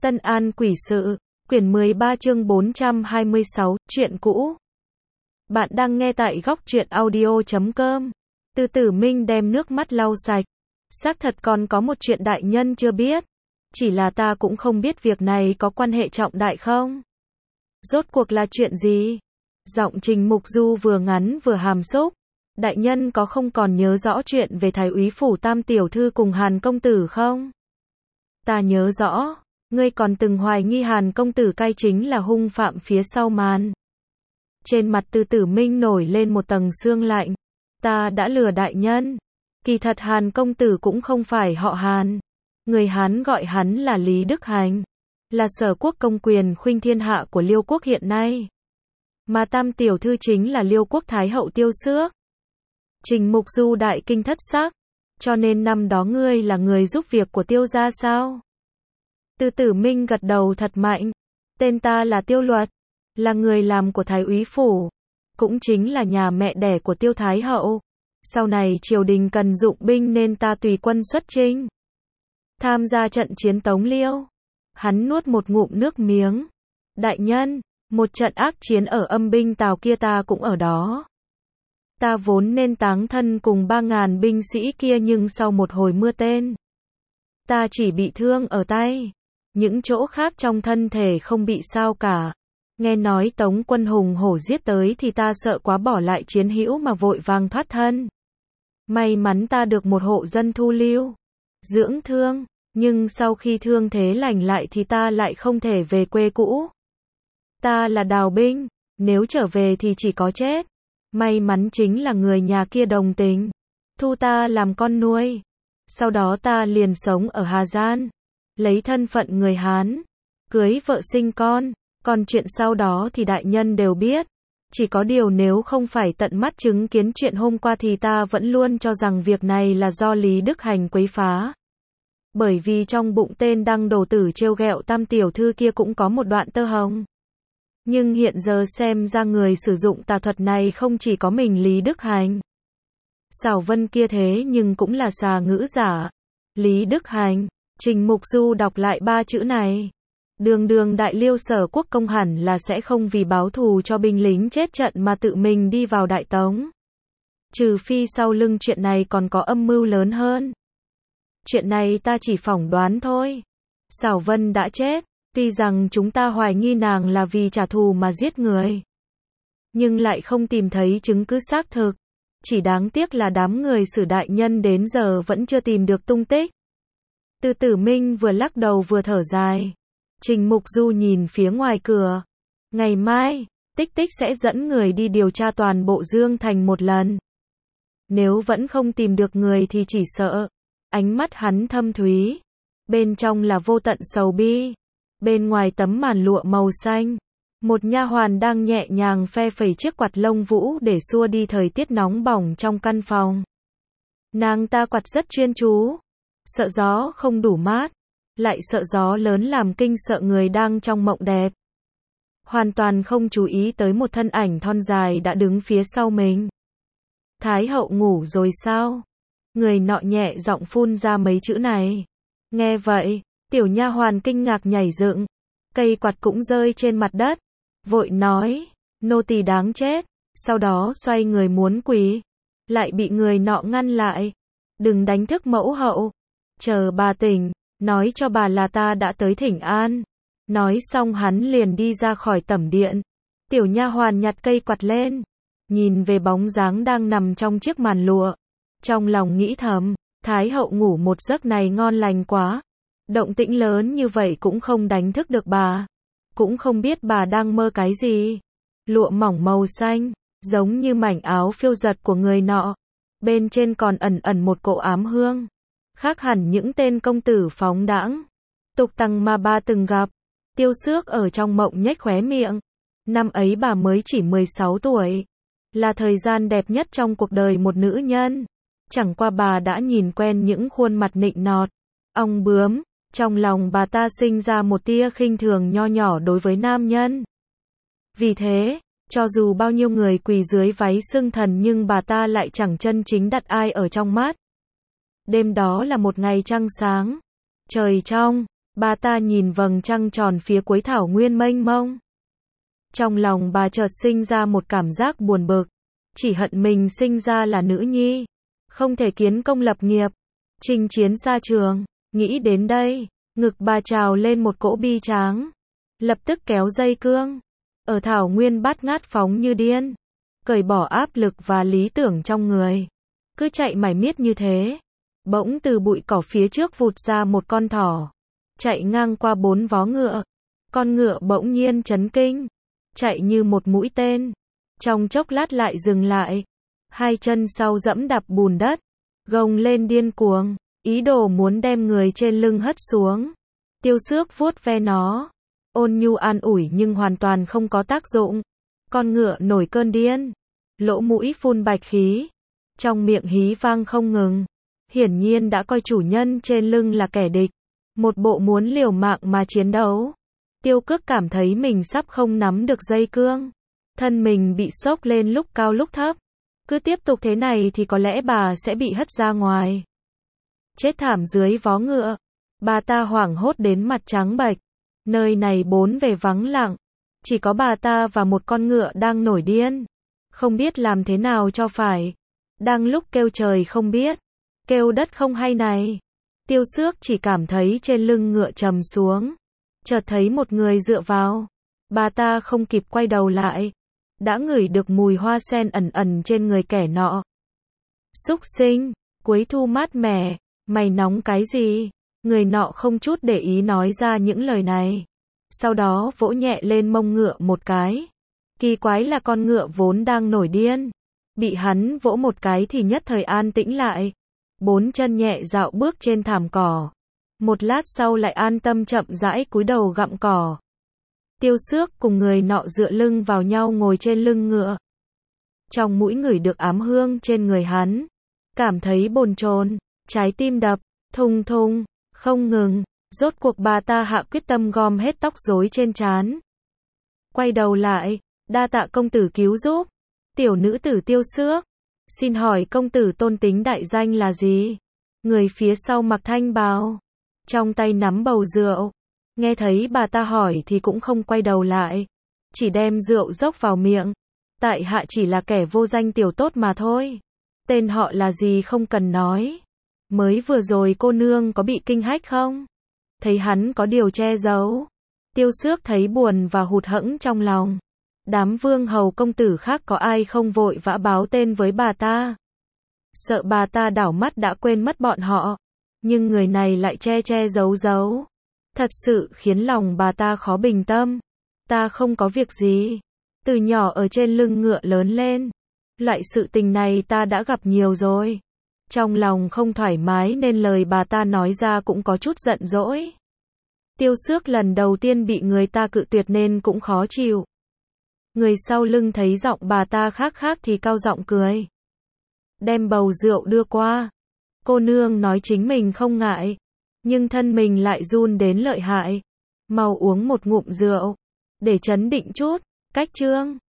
Tân An Quỷ Sự, quyển 13 chương 426, chuyện cũ. Bạn đang nghe tại góc truyện audio.com. Từ Tử Minh đem nước mắt lau sạch. Xác thật còn có một chuyện đại nhân chưa biết. Chỉ là ta cũng không biết việc này có quan hệ trọng đại không? Rốt cuộc là chuyện gì? Giọng Trình Mục Du vừa ngắn vừa hàm xúc. Đại nhân có không còn nhớ rõ chuyện về Thái úy phủ Tam tiểu thư cùng Hàn công tử không? Ta nhớ rõ. Ngươi còn từng hoài nghi Hàn công tử cai chính là hung phạm phía sau màn. Trên mặt Từ Tử Minh nổi lên một tầng sương lạnh. Ta đã lừa đại nhân. Kỳ thật Hàn công tử cũng không phải họ Hàn. Người Hán gọi hắn là Lý Đức Hành. Là sở quốc công quyền khuynh thiên hạ của Liêu quốc hiện nay. Mà Tam tiểu thư chính là Liêu quốc thái hậu Tiêu Xước. Trình Mục Du đại kinh thất sắc. Cho nên năm đó ngươi là người giúp việc của Tiêu gia sao? Từ Tử Minh gật đầu thật mạnh. Tên ta là Tiêu Luật. Là người làm của Thái úy phủ. Cũng chính là nhà mẹ đẻ của Tiêu Thái hậu. Sau này triều đình cần dụng binh nên ta tùy quân xuất chinh. Tham gia trận chiến Tống Liêu. Hắn nuốt một ngụm nước miếng. Đại nhân, một trận ác chiến ở Âm binh Tào kia ta cũng ở đó. Ta vốn nên táng thân cùng 3.000 binh sĩ kia nhưng sau một hồi mưa tên. Ta chỉ bị thương ở tay. Những chỗ khác trong thân thể không bị sao cả. Nghe nói Tống quân hùng hổ giết tới thì ta sợ quá bỏ lại chiến hữu mà vội vàng thoát thân. May mắn ta được một hộ dân thu lưu. Dưỡng thương. Nhưng sau khi thương thế lành lại thì ta lại không thể về quê cũ. Ta là đào binh. Nếu trở về thì chỉ có chết. May mắn chính là người nhà kia đồng tình. Thu ta làm con nuôi. Sau đó ta liền sống ở Hà Giang. Lấy thân phận người Hán. Cưới vợ sinh con. Còn chuyện sau đó thì đại nhân đều biết. Chỉ có điều nếu không phải tận mắt chứng kiến chuyện hôm qua thì ta vẫn luôn cho rằng việc này là do Lý Đức Hành quấy phá. Bởi vì trong bụng tên đăng đồ tử trêu ghẹo Tam tiểu thư kia cũng có một đoạn tơ hồng. Nhưng hiện giờ xem ra người sử dụng tà thuật này không chỉ có mình Lý Đức Hành. Xảo Vân kia thế nhưng cũng là xà ngữ giả. Lý Đức Hành. Trình Mục Du đọc lại 3 chữ này. Đường đại Liêu sở quốc công hẳn là sẽ không vì báo thù cho binh lính chết trận mà tự mình đi vào Đại Tống. Trừ phi sau lưng chuyện này còn có âm mưu lớn hơn. Chuyện này ta chỉ phỏng đoán thôi. Xảo Vân đã chết. Tuy rằng chúng ta hoài nghi nàng là vì trả thù mà giết người. Nhưng lại không tìm thấy chứng cứ xác thực. Chỉ đáng tiếc là đám người Sử đại nhân đến giờ vẫn chưa tìm được tung tích. Từ Tử Minh vừa lắc đầu vừa thở dài. Trình Mục Du nhìn phía ngoài cửa. Ngày mai, Tích Tích sẽ dẫn người đi điều tra toàn bộ Dương Thành một lần. Nếu vẫn không tìm được người thì chỉ sợ. Ánh mắt hắn thâm thúy. Bên trong là vô tận sầu bi. Bên ngoài tấm màn lụa màu xanh. Một nha hoàn đang nhẹ nhàng phe phẩy chiếc quạt lông vũ để xua đi thời tiết nóng bỏng trong căn phòng. Nàng ta quạt rất chuyên chú. Sợ gió không đủ mát. Lại sợ gió lớn làm kinh sợ người đang trong mộng đẹp. Hoàn toàn không chú ý tới một thân ảnh thon dài đã đứng phía sau mình. Thái hậu ngủ rồi sao? Người nọ nhẹ giọng phun ra mấy chữ này. Nghe vậy, tiểu nha hoàn kinh ngạc nhảy dựng. Cây quạt cũng rơi trên mặt đất. Vội nói, nô tỳ đáng chết. Sau đó xoay người muốn quỳ. Lại bị người nọ ngăn lại. Đừng đánh thức mẫu hậu. Chờ bà tỉnh. Nói cho bà là ta đã tới thỉnh an. Nói xong hắn liền đi ra khỏi tẩm điện. Tiểu nha hoàn nhặt cây quạt lên. Nhìn về bóng dáng đang nằm trong chiếc màn lụa. Trong lòng nghĩ thầm, Thái hậu ngủ một giấc này ngon lành quá. Động tĩnh lớn như vậy cũng không đánh thức được bà. Cũng không biết bà đang mơ cái gì. Lụa mỏng màu xanh, giống như mảnh áo phiêu giật của người nọ. Bên trên còn ẩn một cỗ ám hương. Khác hẳn những tên công tử phóng đãng, tục tằng mà bà từng gặp. Tiêu Xước ở trong mộng nhếch khóe miệng. Năm ấy bà mới chỉ 16 tuổi. Là thời gian đẹp nhất trong cuộc đời một nữ nhân. Chẳng qua bà đã nhìn quen những khuôn mặt nịnh nọt, ong bướm. Trong lòng bà ta sinh ra một tia khinh thường nho nhỏ đối với nam nhân. Vì thế, cho dù bao nhiêu người quỳ dưới váy xưng thần nhưng bà ta lại chẳng chân chính đặt ai ở trong mắt. Đêm đó là một ngày trăng sáng. Trời trong, Bà ta nhìn vầng trăng tròn phía cuối thảo nguyên mênh mông. Trong lòng bà chợt sinh ra một cảm giác buồn bực. Chỉ hận mình sinh ra là nữ nhi. Không thể kiến công lập nghiệp. Chinh chiến xa trường. Nghĩ đến đây, ngực bà trào lên một cỗ bi tráng. Lập tức kéo dây cương. Ở thảo nguyên bát ngát phóng như điên. Cởi bỏ áp lực và lý tưởng trong người. Cứ chạy mải miết như thế. Bỗng từ bụi cỏ phía trước vụt ra một con thỏ. Chạy ngang qua 4 vó ngựa. Con ngựa bỗng nhiên chấn kinh. Chạy như một mũi tên. Trong chốc lát lại dừng lại. Hai chân sau dẫm đạp bùn đất. Gồng lên điên cuồng. Ý đồ muốn đem người trên lưng hất xuống. Tiêu Xước vuốt ve nó. Ôn nhu an ủi nhưng hoàn toàn không có tác dụng. Con ngựa nổi cơn điên. Lỗ mũi phun bạch khí. Trong miệng hí vang không ngừng. Hiển nhiên đã coi chủ nhân trên lưng là kẻ địch. Một bộ muốn liều mạng mà chiến đấu. Tiêu Cước cảm thấy mình sắp không nắm được dây cương. Thân mình bị xốc lên lúc cao lúc thấp. Cứ tiếp tục thế này thì có lẽ bà sẽ bị hất ra ngoài. Chết thảm dưới vó ngựa. Bà ta hoảng hốt đến mặt trắng bệch. Nơi này bốn bề vắng lặng. Chỉ có bà ta và một con ngựa đang nổi điên. Không biết làm thế nào cho phải. Đang lúc kêu trời không biết. Kêu đất không hay này. Tiêu Xước chỉ cảm thấy trên lưng ngựa trầm xuống. Chợt thấy một người dựa vào. Bà ta không kịp quay đầu lại. Đã ngửi được mùi hoa sen ẩn ẩn trên người kẻ nọ. Súc sinh, cuối thu mát mẻ, mày nóng cái gì? Người nọ không chút để ý nói ra những lời này. Sau đó vỗ nhẹ lên mông ngựa một cái. Kỳ quái là con ngựa vốn đang nổi điên. Bị hắn vỗ một cái thì nhất thời an tĩnh lại. 4 chân nhẹ dạo bước trên thảm cỏ. Một lát sau lại an tâm chậm rãi cúi đầu gặm cỏ. Tiêu Xước cùng người nọ dựa lưng vào nhau ngồi trên lưng ngựa. Trong mũi ngửi được ám hương trên người hắn. Cảm thấy bồn chồn, trái tim đập, thùng thùng, không ngừng. Rốt cuộc bà ta hạ quyết tâm gom hết tóc rối trên trán. Quay đầu lại, đa tạ công tử cứu giúp. Tiểu nữ tử Tiêu Xước. Xin hỏi công tử tôn tính đại danh là gì? Người phía sau mặc thanh bào. Trong tay nắm bầu rượu. Nghe thấy bà ta hỏi thì cũng không quay đầu lại. Chỉ đem rượu dốc vào miệng. Tại hạ chỉ là kẻ vô danh tiểu tốt mà thôi. Tên họ là gì không cần nói. Mới vừa rồi cô nương có bị kinh hách không? Thấy hắn có điều che giấu. Tiêu Xước thấy buồn và hụt hẫng trong lòng. Đám vương hầu công tử khác có ai không vội vã báo tên với bà ta. Sợ bà ta đảo mắt đã quên mất bọn họ. Nhưng người này lại che giấu giấu. Thật sự khiến lòng bà ta khó bình tâm. Ta không có việc gì. Từ nhỏ ở trên lưng ngựa lớn lên. Loại sự tình này ta đã gặp nhiều rồi. Trong lòng không thoải mái nên lời bà ta nói ra cũng có chút giận dỗi. Tiêu Xước lần đầu tiên bị người ta cự tuyệt nên cũng khó chịu. Người sau lưng thấy giọng bà ta khác thì cao giọng cười. Đem bầu rượu đưa qua. Cô nương nói chính mình không ngại. Nhưng thân mình lại run đến lợi hại. Mau uống một ngụm rượu. Để trấn định chút. Cách chương.